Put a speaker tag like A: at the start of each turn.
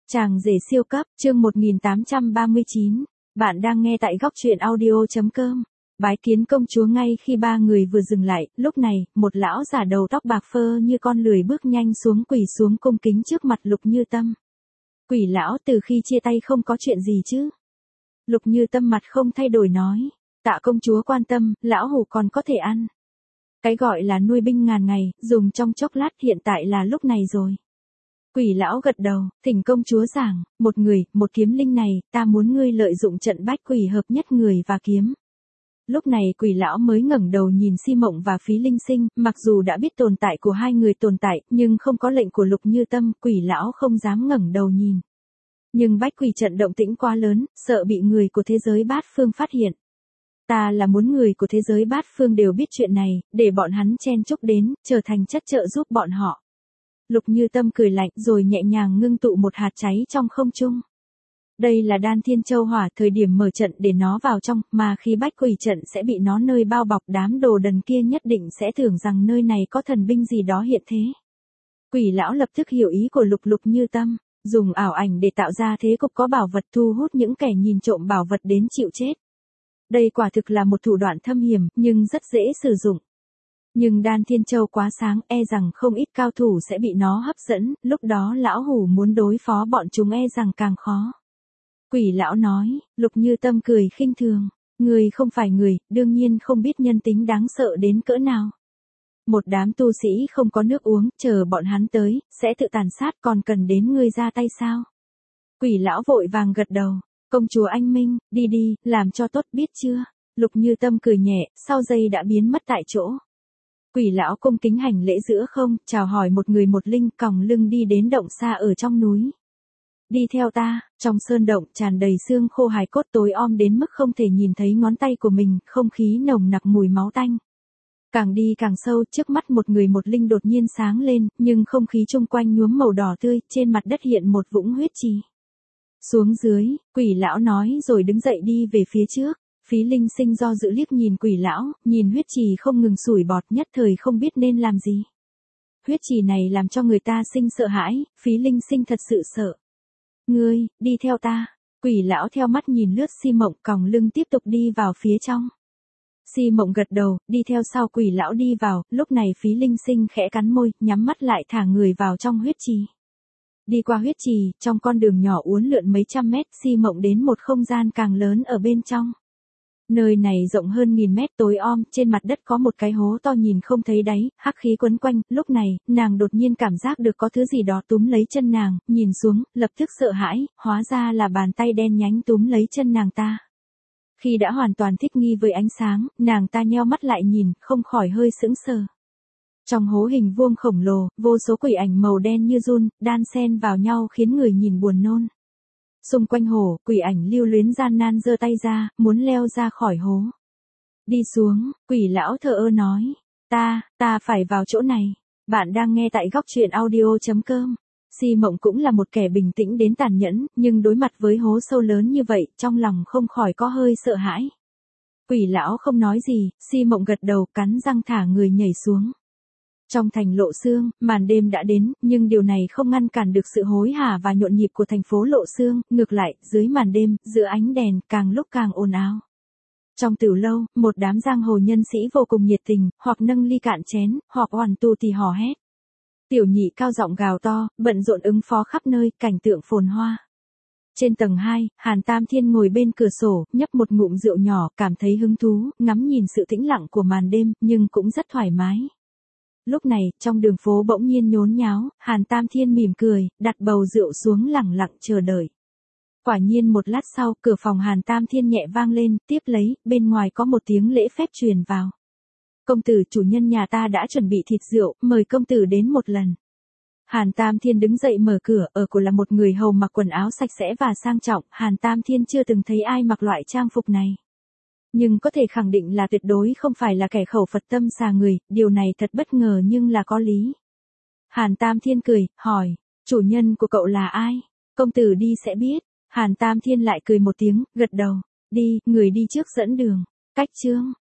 A: Chàng rể siêu cấp, chương 1839. Bạn đang nghe tại góc truyện audio.com. Bái kiến công chúa. Ngay khi ba người vừa dừng lại, lúc này, một lão già đầu tóc bạc phơ như con lười bước nhanh xuống quỳ xuống cung kính trước mặt Lục Như Tâm. Quỷ lão, từ khi chia tay không có chuyện gì chứ? Lục Như Tâm mặt không thay đổi nói. Tạ công chúa quan tâm, lão hủ còn có thể ăn. Cái gọi là nuôi binh ngàn ngày, dùng trong chốc lát, hiện tại là lúc này rồi. Quỷ lão gật đầu, thỉnh công chúa giảng, một người, một kiếm linh này, ta muốn ngươi lợi dụng trận bách quỷ hợp nhất người và kiếm. Lúc này quỷ lão mới ngẩng đầu nhìn Si Mộng và Phí Linh Sinh, mặc dù đã biết tồn tại của hai người tồn tại, nhưng không có lệnh của Lục Như Tâm, quỷ lão không dám ngẩng đầu nhìn. Nhưng bách quỷ trận động tĩnh quá lớn, sợ bị người của thế giới bát phương phát hiện. Ta là muốn người của thế giới bát phương đều biết chuyện này, để bọn hắn chen chúc đến, trở thành chất trợ giúp bọn họ. Lục Như Tâm cười lạnh rồi nhẹ nhàng ngưng tụ một hạt cháy trong không trung. Đây là Đan Thiên Châu Hỏa, thời điểm mở trận để nó vào trong, mà khi bách quỷ trận sẽ bị nó nơi bao bọc, đám đồ đần kia nhất định sẽ tưởng rằng nơi này có thần binh gì đó hiện thế. Quỷ lão lập tức hiểu ý của Lục Như Tâm, dùng ảo ảnh để tạo ra thế cục có bảo vật thu hút những kẻ nhìn trộm bảo vật đến chịu chết. Đây quả thực là một thủ đoạn thâm hiểm, nhưng rất dễ sử dụng. Nhưng Đan Thiên Châu quá sáng, e rằng không ít cao thủ sẽ bị nó hấp dẫn, lúc đó lão hủ muốn đối phó bọn chúng e rằng càng khó. Quỷ lão nói. Lục Như Tâm cười khinh thường, người không phải người, đương nhiên không biết nhân tính đáng sợ đến cỡ nào. Một đám tu sĩ không có nước uống, chờ bọn hắn tới, sẽ tự tàn sát, còn cần đến ngươi ra tay sao? Quỷ lão vội vàng gật đầu, công chúa anh minh, đi đi, làm cho tốt biết chưa? Lục Như Tâm cười nhẹ, sau giây đã biến mất tại chỗ. Quỷ lão cung kính hành lễ giữa không, chào hỏi một người một linh, còng lưng đi đến động xa ở trong núi. Đi theo ta. Trong sơn động tràn đầy xương khô hài cốt tối om đến mức không thể nhìn thấy ngón tay của mình, không khí nồng nặc mùi máu tanh. Càng đi càng sâu, trước mắt một người một linh đột nhiên sáng lên, nhưng không khí chung quanh nhuốm màu đỏ tươi, trên mặt đất hiện một vũng huyết trì. Xuống dưới, quỷ lão nói rồi đứng dậy đi về phía trước. Phí Linh Sinh do dự liếc nhìn quỷ lão, nhìn huyết trì không ngừng sủi bọt, nhất thời không biết nên làm gì. Huyết trì này làm cho người ta sinh sợ hãi, Phí Linh Sinh thật sự sợ. Ngươi, đi theo ta. Quỷ lão theo mắt nhìn lướt Si Mộng, còng lưng tiếp tục đi vào phía trong. Si Mộng gật đầu, đi theo sau quỷ lão đi vào, lúc này Phí Linh Sinh khẽ cắn môi, nhắm mắt lại thả người vào trong huyết trì. Đi qua huyết trì, trong con đường nhỏ uốn lượn mấy trăm mét, Si Mộng đến một không gian càng lớn ở bên trong. Nơi này rộng hơn 1000 mét, tối om, trên mặt đất có một cái hố to nhìn không thấy đáy, hắc khí quấn quanh, lúc này, nàng đột nhiên cảm giác được có thứ gì đó túm lấy chân nàng, nhìn xuống, lập tức sợ hãi, hóa ra là bàn tay đen nhánh túm lấy chân nàng ta. Khi đã hoàn toàn thích nghi với ánh sáng, nàng ta nheo mắt lại nhìn, không khỏi hơi sững sờ. Trong hố hình vuông khổng lồ, vô số quỷ ảnh màu đen như giun, đan xen vào nhau khiến người nhìn buồn nôn. Xung quanh hồ, quỷ ảnh lưu luyến gian nan giơ tay ra, muốn leo ra khỏi hố. Đi xuống, quỷ lão thờ ơ nói. Ta phải vào chỗ này. Bạn đang nghe tại góc truyện audio.com. Si Mộng cũng là một kẻ bình tĩnh đến tàn nhẫn, nhưng đối mặt với hố sâu lớn như vậy, trong lòng không khỏi có hơi sợ hãi. Quỷ lão không nói gì, Si Mộng gật đầu, cắn răng thả người nhảy xuống. Trong thành Lộ Xương, màn đêm đã đến, nhưng điều này không ngăn cản được sự hối hả và nhộn nhịp của thành phố Lộ Xương, ngược lại, dưới màn đêm, giữa ánh đèn, càng lúc càng ồn ào. Trong tiểu lâu, một đám giang hồ nhân sĩ vô cùng nhiệt tình, hoặc nâng ly cạn chén, hoặc hoàn tu thì hò hét. Tiểu nhị cao giọng gào to, bận rộn ứng phó khắp nơi, cảnh tượng phồn hoa. Trên tầng 2, Hàn Tam Thiên ngồi bên cửa sổ, nhấp một ngụm rượu nhỏ, cảm thấy hứng thú, ngắm nhìn sự tĩnh lặng của màn đêm, nhưng cũng rất thoải mái. Lúc này, trong đường phố bỗng nhiên nhốn nháo, Hàn Tam Thiên mỉm cười, đặt bầu rượu xuống lẳng lặng chờ đợi. Quả nhiên một lát sau, cửa phòng Hàn Tam Thiên nhẹ vang lên, tiếp lấy, bên ngoài có một tiếng lễ phép truyền vào. Công tử, chủ nhân nhà ta đã chuẩn bị thịt rượu, mời công tử đến một lần. Hàn Tam Thiên đứng dậy mở cửa, ở cửa là một người hầu mặc quần áo sạch sẽ và sang trọng, Hàn Tam Thiên chưa từng thấy ai mặc loại trang phục này. Nhưng có thể khẳng định là tuyệt đối không phải là kẻ khẩu Phật tâm xà người, điều này thật bất ngờ nhưng là có lý. Hàn Tam Thiên cười, hỏi, chủ nhân của cậu là ai? Công tử đi sẽ biết. Hàn Tam Thiên lại cười một tiếng, gật đầu, đi, người đi trước dẫn đường. Cách chương.